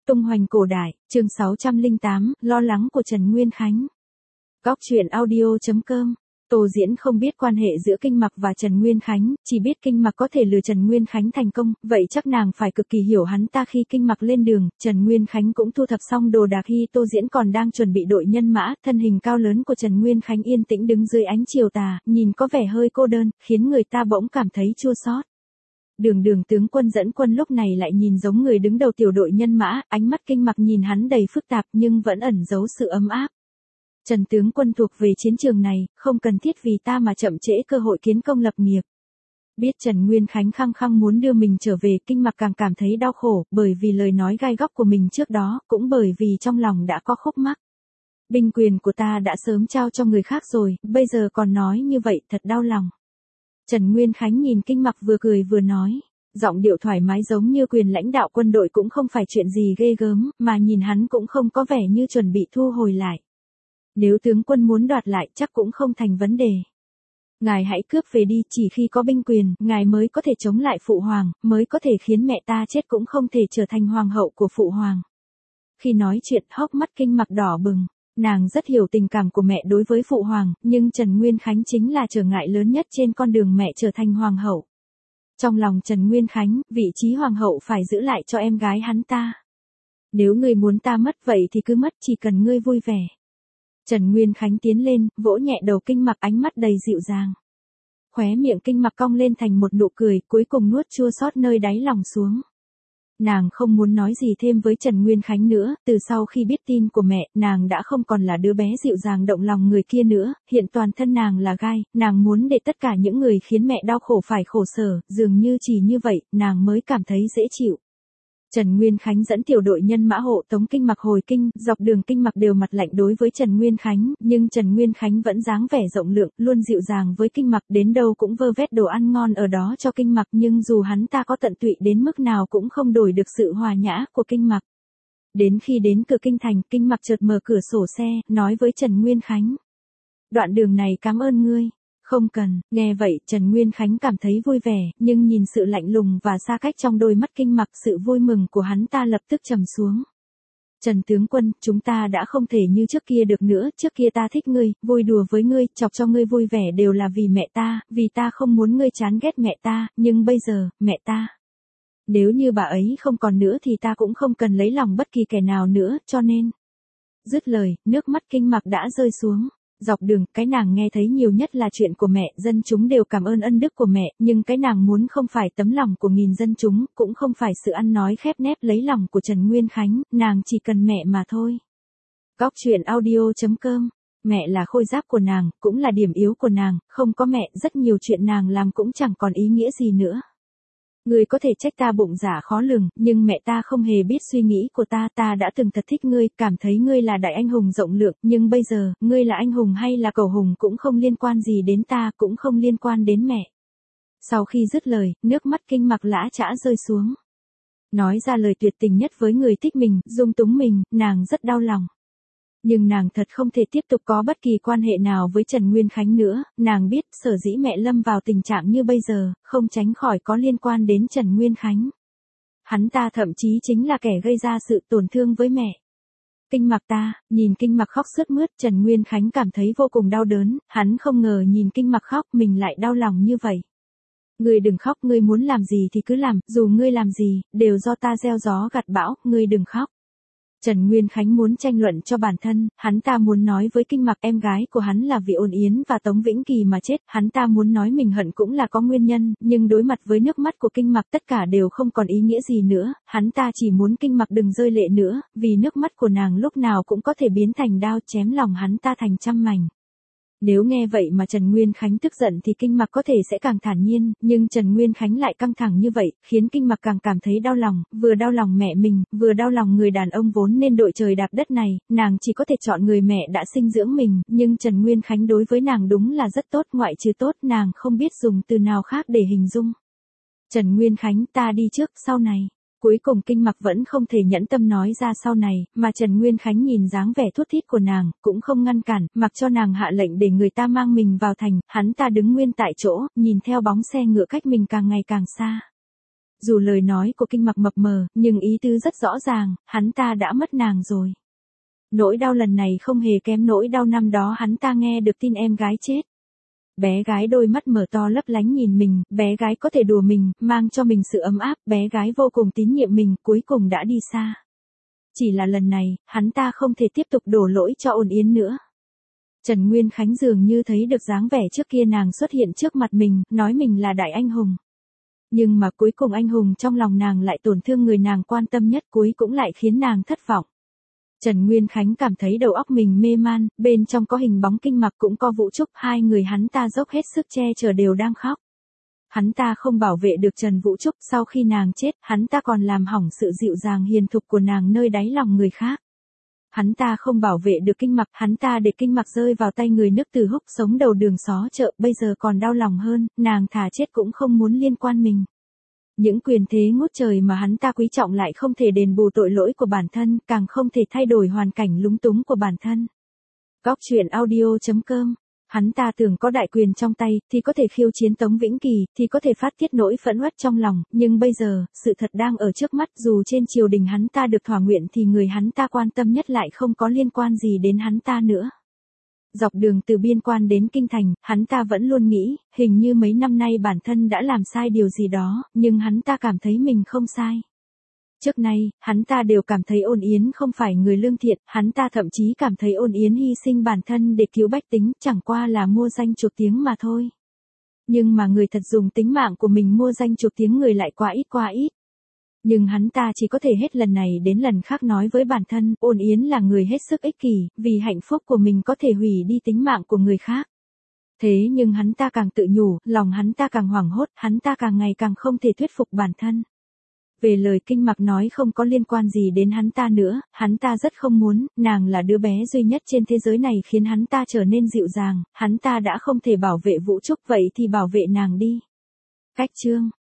Tung hoành cổ đại, chương 608, lo lắng của Trần Nguyên Khánh. Góc truyện audio.com. Tô Diễn không biết quan hệ giữa Kinh Mặc và Trần Nguyên Khánh, chỉ biết Kinh Mặc có thể lừa Trần Nguyên Khánh thành công, vậy chắc nàng phải cực kỳ hiểu hắn ta. Khi Kinh Mặc lên đường, Trần Nguyên Khánh cũng thu thập xong đồ đạc, khi Tô Diễn còn đang chuẩn bị đội nhân mã, thân hình cao lớn của Trần Nguyên Khánh yên tĩnh đứng dưới ánh chiều tà, nhìn có vẻ hơi cô đơn, khiến người ta bỗng cảm thấy chua xót. Đường tướng quân dẫn quân lúc này lại nhìn giống người đứng đầu tiểu đội nhân mã, ánh mắt Kinh Mặc nhìn hắn đầy phức tạp nhưng vẫn ẩn giấu sự ấm áp. Trần tướng quân thuộc về chiến trường này, không cần thiết vì ta mà chậm trễ cơ hội kiến công lập nghiệp. Biết Trần Nguyên Khánh khăng khăng muốn đưa mình trở về, Kinh Mặc càng cảm thấy đau khổ, bởi vì lời nói gai góc của mình trước đó, cũng bởi vì trong lòng đã có khúc mắc. Binh quyền của ta đã sớm trao cho người khác rồi, bây giờ còn nói như vậy thật đau lòng. Trần Nguyên Khánh nhìn Kinh Mặc vừa cười vừa nói, giọng điệu thoải mái giống như quyền lãnh đạo quân đội, cũng không phải chuyện gì ghê gớm, mà nhìn hắn cũng không có vẻ như chuẩn bị thu hồi lại. Nếu tướng quân muốn đoạt lại chắc cũng không thành vấn đề. Ngài hãy cướp về đi, chỉ khi có binh quyền, ngài mới có thể chống lại phụ hoàng, mới có thể khiến mẹ ta chết cũng không thể trở thành hoàng hậu của phụ hoàng. Khi nói chuyện, hốc mắt Kinh Mặc đỏ bừng. Nàng rất hiểu tình cảm của mẹ đối với phụ hoàng, nhưng Trần Nguyên Khánh chính là trở ngại lớn nhất trên con đường mẹ trở thành hoàng hậu. Trong lòng Trần Nguyên Khánh, vị trí hoàng hậu phải giữ lại cho em gái hắn ta. Nếu ngươi muốn ta mất vậy thì cứ mất, chỉ cần ngươi vui vẻ. Trần Nguyên Khánh tiến lên, vỗ nhẹ đầu Kinh Mặc, ánh mắt đầy dịu dàng. Khóe miệng Kinh Mặc cong lên thành một nụ cười, cuối cùng nuốt chua xót nơi đáy lòng xuống. Nàng không muốn nói gì thêm với Trần Nguyên Khánh nữa, từ sau khi biết tin của mẹ, nàng đã không còn là đứa bé dịu dàng động lòng người kia nữa, hiện toàn thân nàng là gai, nàng muốn để tất cả những người khiến mẹ đau khổ phải khổ sở, dường như chỉ như vậy, nàng mới cảm thấy dễ chịu. Trần Nguyên Khánh dẫn tiểu đội nhân mã hộ tống Kinh Mặc hồi kinh, dọc đường Kinh Mặc đều mặt lạnh đối với Trần Nguyên Khánh, nhưng Trần Nguyên Khánh vẫn dáng vẻ rộng lượng, luôn dịu dàng với Kinh Mặc, đến đâu cũng vơ vét đồ ăn ngon ở đó cho Kinh Mặc, nhưng dù hắn ta có tận tụy đến mức nào cũng không đổi được sự hòa nhã của Kinh Mặc. Đến khi đến cửa kinh thành, Kinh Mặc chợt mở cửa sổ xe, nói với Trần Nguyên Khánh: "Đoạn đường này cảm ơn ngươi." "Không cần." Nghe vậy, Trần Nguyên Khánh cảm thấy vui vẻ, nhưng nhìn sự lạnh lùng và xa cách trong đôi mắt Kinh Mặc, sự vui mừng của hắn ta lập tức trầm xuống. "Trần tướng quân, chúng ta đã không thể như trước kia được nữa, trước kia ta thích ngươi, vui đùa với ngươi, chọc cho ngươi vui vẻ đều là vì mẹ ta, vì ta không muốn ngươi chán ghét mẹ ta, nhưng bây giờ, mẹ ta. Nếu như bà ấy không còn nữa thì ta cũng không cần lấy lòng bất kỳ kẻ nào nữa, cho nên." Dứt lời, nước mắt Kinh Mặc đã rơi xuống. Dọc đường, cái nàng nghe thấy nhiều nhất là chuyện của mẹ, dân chúng đều cảm ơn ân đức của mẹ, nhưng cái nàng muốn không phải tấm lòng của nghìn dân chúng, cũng không phải sự ăn nói khép nép lấy lòng của Trần Nguyên Khánh, nàng chỉ cần mẹ mà thôi. Góc truyện audio.com. Mẹ là khôi giáp của nàng, cũng là điểm yếu của nàng, không có mẹ, rất nhiều chuyện nàng làm cũng chẳng còn ý nghĩa gì nữa. Ngươi có thể trách ta bụng dạ khó lường, nhưng mẹ ta không hề biết suy nghĩ của ta, ta đã từng thật thích ngươi, cảm thấy ngươi là đại anh hùng rộng lượng, nhưng bây giờ, ngươi là anh hùng hay là cầu hùng cũng không liên quan gì đến ta, cũng không liên quan đến mẹ. Sau khi dứt lời, nước mắt Kinh Mặc lã chã rơi xuống. Nói ra lời tuyệt tình nhất với người thích mình, dung túng mình, nàng rất đau lòng. Nhưng nàng thật không thể tiếp tục có bất kỳ quan hệ nào với Trần Nguyên Khánh nữa, nàng biết sở dĩ mẹ lâm vào tình trạng như bây giờ, không tránh khỏi có liên quan đến Trần Nguyên Khánh. Hắn ta thậm chí chính là kẻ gây ra sự tổn thương với mẹ. Kinh Mặc ta, nhìn Kinh Mặc khóc sướt mướt, Trần Nguyên Khánh cảm thấy vô cùng đau đớn, hắn không ngờ nhìn Kinh Mặc khóc mình lại đau lòng như vậy. Ngươi đừng khóc, ngươi muốn làm gì thì cứ làm, dù ngươi làm gì, đều do ta gieo gió gặt bão, ngươi đừng khóc. Trần Nguyên Khánh muốn tranh luận cho bản thân, hắn ta muốn nói với Kinh Mặc em gái của hắn là vì Ôn Yến và Tống Vĩnh Kỳ mà chết, hắn ta muốn nói mình hận cũng là có nguyên nhân, nhưng đối mặt với nước mắt của Kinh Mặc tất cả đều không còn ý nghĩa gì nữa, hắn ta chỉ muốn Kinh Mặc đừng rơi lệ nữa, vì nước mắt của nàng lúc nào cũng có thể biến thành đao chém lòng hắn ta thành trăm mảnh. Nếu nghe vậy mà Trần Nguyên Khánh tức giận thì Kinh Mặc có thể sẽ càng thản nhiên, nhưng Trần Nguyên Khánh lại căng thẳng như vậy, khiến Kinh Mặc càng cảm thấy đau lòng, vừa đau lòng mẹ mình, vừa đau lòng người đàn ông vốn nên đội trời đạp đất này, nàng chỉ có thể chọn người mẹ đã sinh dưỡng mình, nhưng Trần Nguyên Khánh đối với nàng đúng là rất tốt, ngoại trừ tốt nàng không biết dùng từ nào khác để hình dung. Trần Nguyên Khánh, ta đi trước, sau này. Cuối cùng Kinh Mặc vẫn không thể nhẫn tâm nói ra sau này, mà Trần Nguyên Khánh nhìn dáng vẻ thút thít của nàng, cũng không ngăn cản, mặc cho nàng hạ lệnh để người ta mang mình vào thành, hắn ta đứng nguyên tại chỗ, nhìn theo bóng xe ngựa cách mình càng ngày càng xa. Dù lời nói của Kinh Mặc mập mờ, nhưng ý tứ rất rõ ràng, hắn ta đã mất nàng rồi. Nỗi đau lần này không hề kém nỗi đau năm đó hắn ta nghe được tin em gái chết. Bé gái đôi mắt mở to lấp lánh nhìn mình, bé gái có thể đùa mình, mang cho mình sự ấm áp, bé gái vô cùng tín nhiệm mình, cuối cùng đã đi xa. Chỉ là lần này, hắn ta không thể tiếp tục đổ lỗi cho Ôn Yến nữa. Trần Nguyên Khánh dường như thấy được dáng vẻ trước kia nàng xuất hiện trước mặt mình, nói mình là đại anh hùng. Nhưng mà cuối cùng anh hùng trong lòng nàng lại tổn thương người nàng quan tâm nhất, cuối cũng lại khiến nàng thất vọng. Trần Nguyên Khánh cảm thấy đầu óc mình mê man, bên trong có hình bóng Kinh Mặc cũng có Vũ Trúc, hai người hắn ta dốc hết sức che chở đều đang khóc. Hắn ta không bảo vệ được Trần Vũ Trúc, sau khi nàng chết, hắn ta còn làm hỏng sự dịu dàng hiền thục của nàng nơi đáy lòng người khác. Hắn ta không bảo vệ được Kinh Mặc, hắn ta để Kinh Mặc rơi vào tay người nước Từ Húc sống đầu đường xó chợ, bây giờ còn đau lòng hơn, nàng thà chết cũng không muốn liên quan mình. Những quyền thế ngút trời mà hắn ta quý trọng lại không thể đền bù tội lỗi của bản thân, càng không thể thay đổi hoàn cảnh lúng túng của bản thân. Góc truyện audio.com. Hắn ta tưởng có đại quyền trong tay, thì có thể khiêu chiến Tống Vĩnh Kỳ, thì có thể phát tiết nỗi phẫn uất trong lòng, nhưng bây giờ, sự thật đang ở trước mắt, dù trên triều đình hắn ta được thỏa nguyện thì người hắn ta quan tâm nhất lại không có liên quan gì đến hắn ta nữa. Dọc đường từ biên quan đến kinh thành, hắn ta vẫn luôn nghĩ, hình như mấy năm nay bản thân đã làm sai điều gì đó, nhưng hắn ta cảm thấy mình không sai. Trước nay, hắn ta đều cảm thấy Ôn Yến không phải người lương thiện, hắn ta thậm chí cảm thấy Ôn Yến hy sinh bản thân để cứu bách tính, chẳng qua là mua danh chuộc tiếng mà thôi. Nhưng mà người thật dùng tính mạng của mình mua danh chuộc tiếng người lại quá ít. Nhưng hắn ta chỉ có thể hết lần này đến lần khác nói với bản thân, Ôn Yến là người hết sức ích kỷ, vì hạnh phúc của mình có thể hủy đi tính mạng của người khác. Thế nhưng hắn ta càng tự nhủ, lòng hắn ta càng hoảng hốt, hắn ta càng ngày càng không thể thuyết phục bản thân. Về lời Kinh Mặc nói không có liên quan gì đến hắn ta nữa, hắn ta rất không muốn, nàng là đứa bé duy nhất trên thế giới này khiến hắn ta trở nên dịu dàng, hắn ta đã không thể bảo vệ Vũ Trúc vậy thì bảo vệ nàng đi. Cách chương